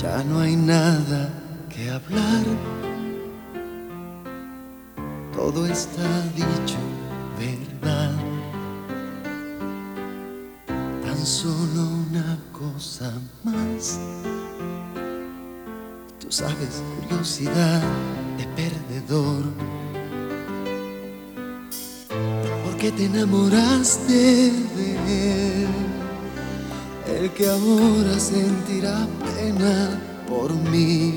Ya no hay nada que hablar, todo está dicho, verdad. Tan solo una cosa más. Tú sabes, curiosidad de perdedor. ¿Por qué te enamoraste de él? El que ahora sentirá pena por mí.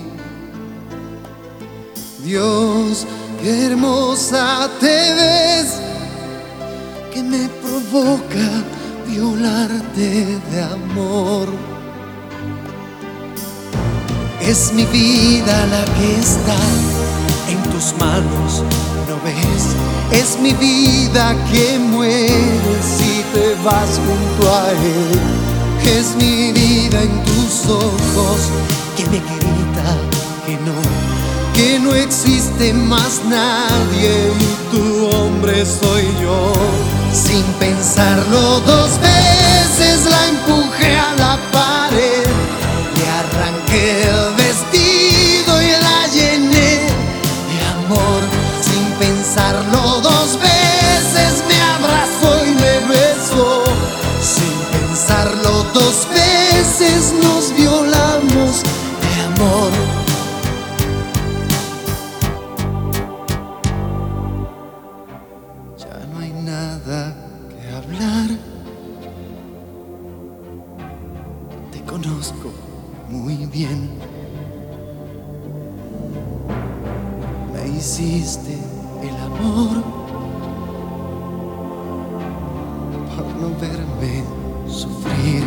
Dios, qué hermosa te ves, que me provoca violarte de amor. Es mi vida la que está en tus manos, ¿no ves? Es mi vida que muere si te vas junto a él. Es mi vida en tus ojos que me grita que no existe más nadie y tu hombre soy yo. Sin pensarlo dos veces la empujé a la pared, le arranqué el vestido y la llené de amor. Sin pensarlo dos veces me abrazó y me besó. Sin pensarlo dos veces nos violamos de amor. Ya no hay nada que hablar. Te conozco muy bien. Me hiciste el amor por no verme sufrir.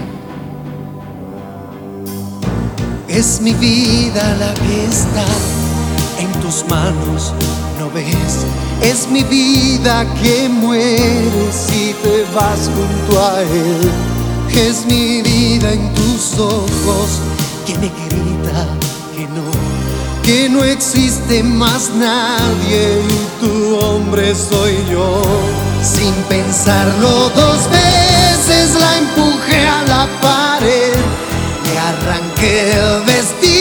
Es mi vida la que está en tus manos, ¿no ves? Es mi vida que muere si te vas junto a él. Es mi vida en tus ojos que me grita que no existe más nadie y tu hombre soy yo. Sin pensarlo dos veces la empujé a la pared, le arranqué el vestido